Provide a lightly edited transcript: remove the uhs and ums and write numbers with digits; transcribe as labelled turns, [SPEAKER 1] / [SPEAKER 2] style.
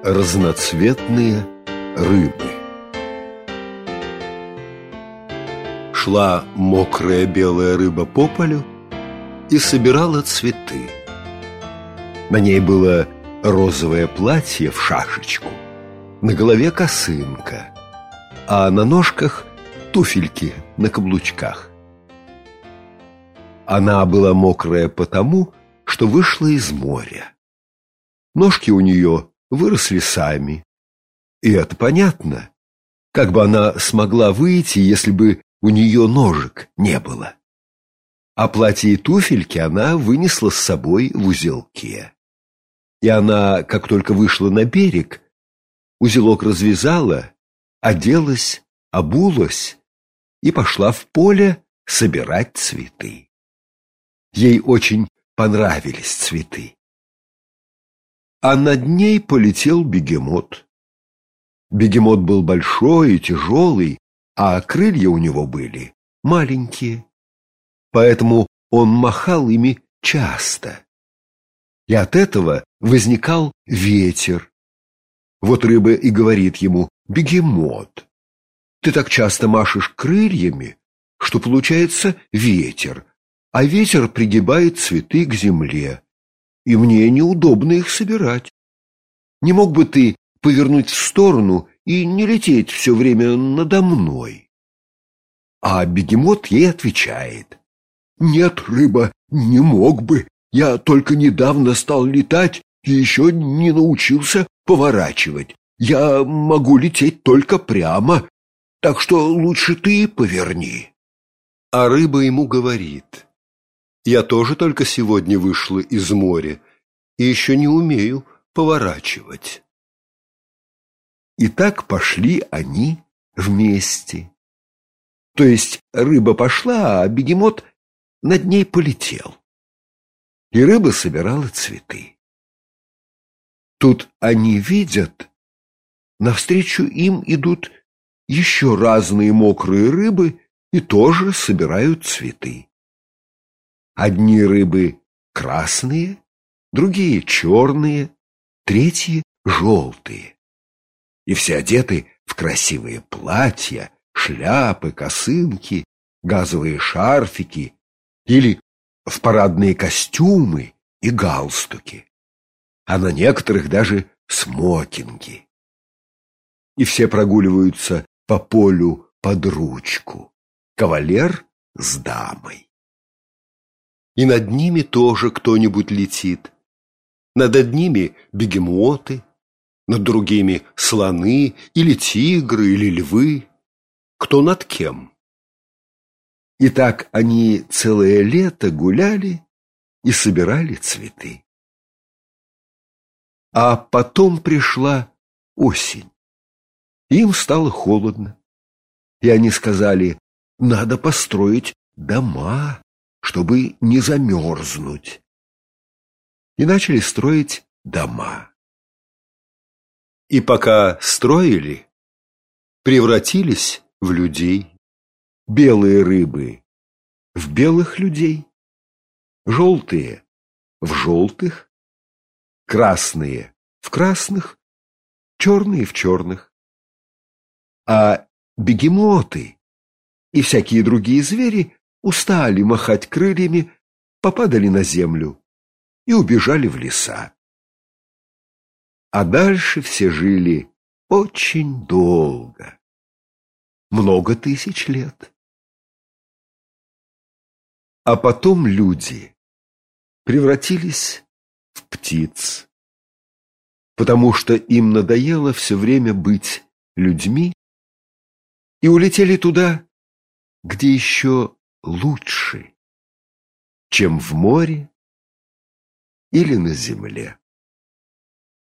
[SPEAKER 1] Разноцветные рыбы. Шла мокрая белая рыба по полю и собирала цветы. На ней было розовое платье в шашечку, на голове косынка, а на ножках туфельки на каблучках. Она была мокрая потому, что вышла из моря. Ножки у нее выросли сами. И это понятно. Как бы она смогла выйти, если бы у нее ножек не было? А платье и туфельки она вынесла с собой в узелке. И она, как только вышла на берег, узелок развязала, оделась, обулась и пошла в поле собирать цветы. Ей очень понравились цветы. А над ней полетел бегемот. Бегемот был большой и тяжелый, а крылья у него были маленькие. Поэтому он махал ими часто. И от этого возникал ветер. Вот рыба и говорит ему: «Бегемот, ты так часто машешь крыльями, что получается ветер, а ветер пригибает цветы к земле, и мне неудобно их собирать. Не мог бы ты повернуть в сторону и не лететь все время надо мной?» А бегемот ей отвечает: «Нет, рыба, не мог бы. Я только недавно стал летать и еще не научился поворачивать. Я могу лететь только прямо, так что лучше ты поверни». А рыба ему говорит: «Я тоже только сегодня вышла из моря и еще не умею поворачивать». И так пошли они вместе. То есть рыба пошла, а бегемот над ней полетел. И рыба собирала цветы. Тут они видят, навстречу им идут еще разные мокрые рыбы и тоже собирают цветы. Одни рыбы красные, другие черные, третьи желтые. И все одеты в красивые платья, шляпы, косынки, газовые шарфики или в парадные костюмы и галстуки, а на некоторых даже смокинги. И все прогуливаются по полю под ручку, кавалер с дамой. И над ними тоже кто-нибудь летит. Над одними бегемоты, над другими слоны или тигры или львы. Кто над кем? И так они целое лето гуляли и собирали цветы. А потом пришла осень. Им стало холодно. И они сказали: надо построить дома, чтобы не замерзнуть. И начали строить дома. И пока строили, превратились в людей. Белые рыбы в белых людей, желтые в желтых, красные в красных, черные в черных. А бегемоты и всякие другие звери устали махать крыльями, попадали на землю и убежали в леса. А дальше все жили очень долго, много тысяч лет. А потом люди превратились в птиц, потому что им надоело все время быть людьми, и улетели туда, где еще лучше, чем в море или на земле.